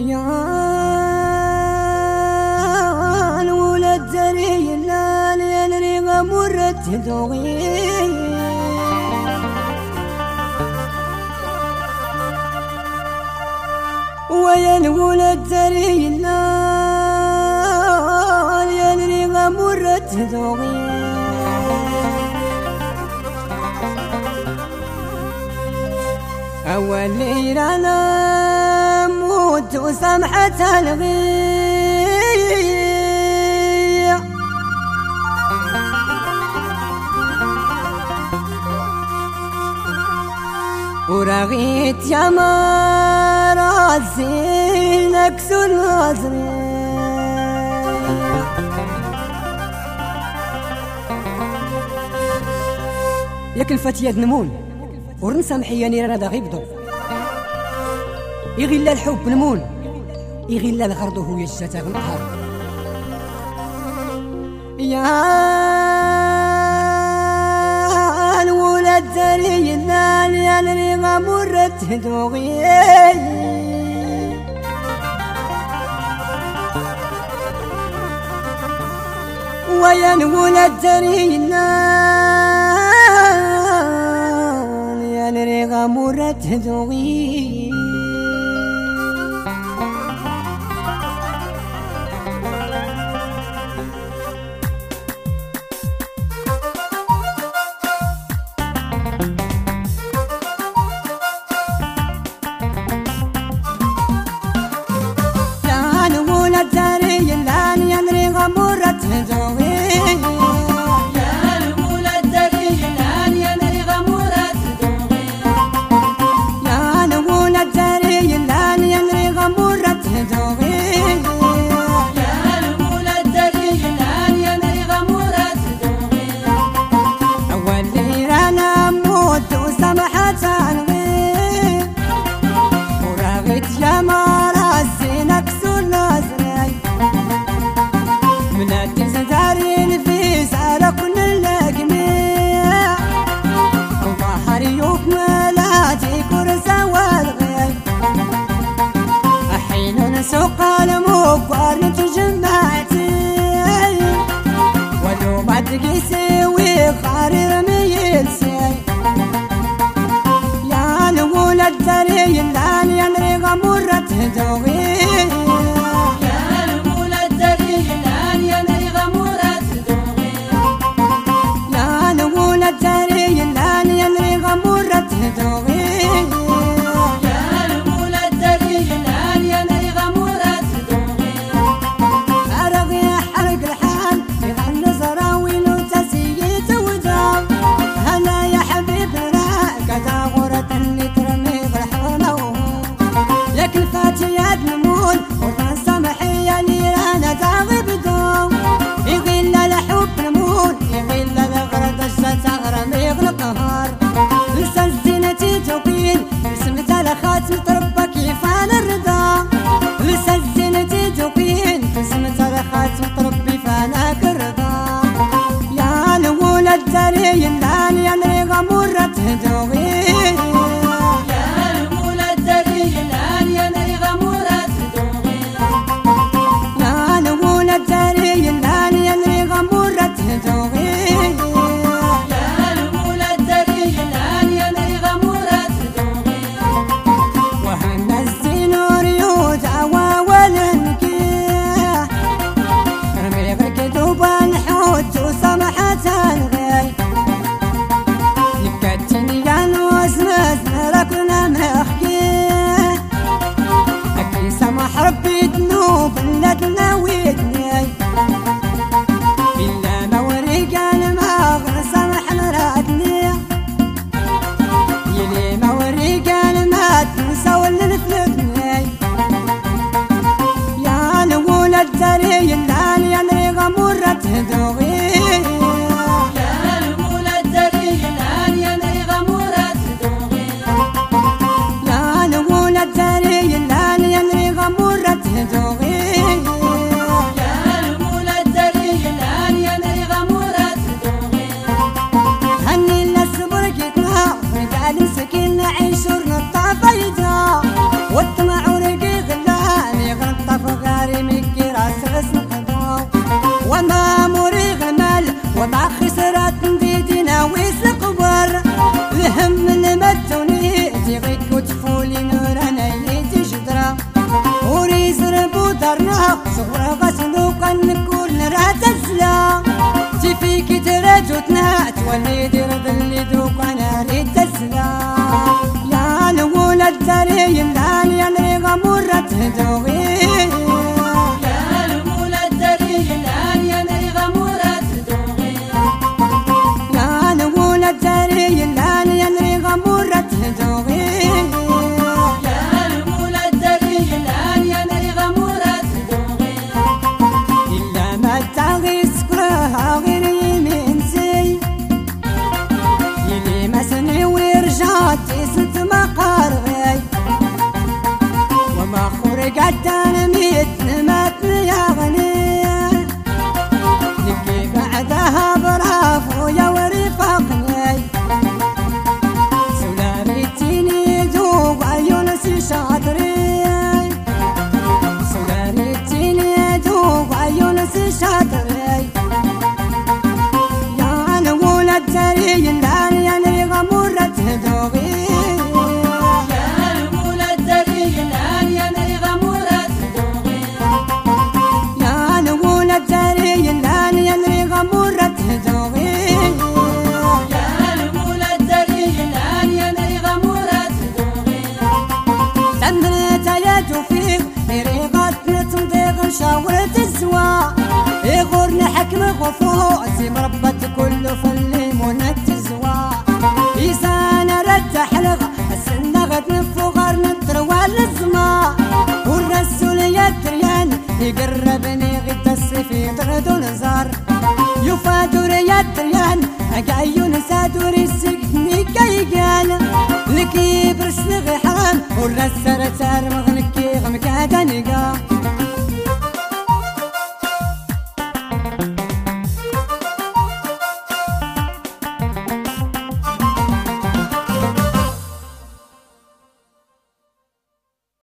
يا الولد زري اللال ينري غمرت دوغي ويا الولد زري اللال ينري غمرت دوغي أول ليلة نموت وسمحت الغية ورغيت يا مراسي نكسو الغزرية ياك الفتية نمون ورنسى محياني رانا دا غيبضو يغيلا الحب نمون يغيلا الغرض هو يجتا غنقهر يا الولد زري اللال ينري غمرت دوغي ويا الولد زري اللال ينري غمرت دوغي سوق الموقار نتجمعتي ولو ما تقيسي وخاري رميلسي يا الولد زري اللال ينري غمرت دوغي يا الولد زري اللال ينري غمرت دوغي يا الولد زري اللال ينري غمرت دوغي مغفو زي مربط كله فلي منت الزوا إيسانا رد حلغة السنة غد نفغر نتروى الزما والرسول يدريان يقربني غد السفي طرد ونزار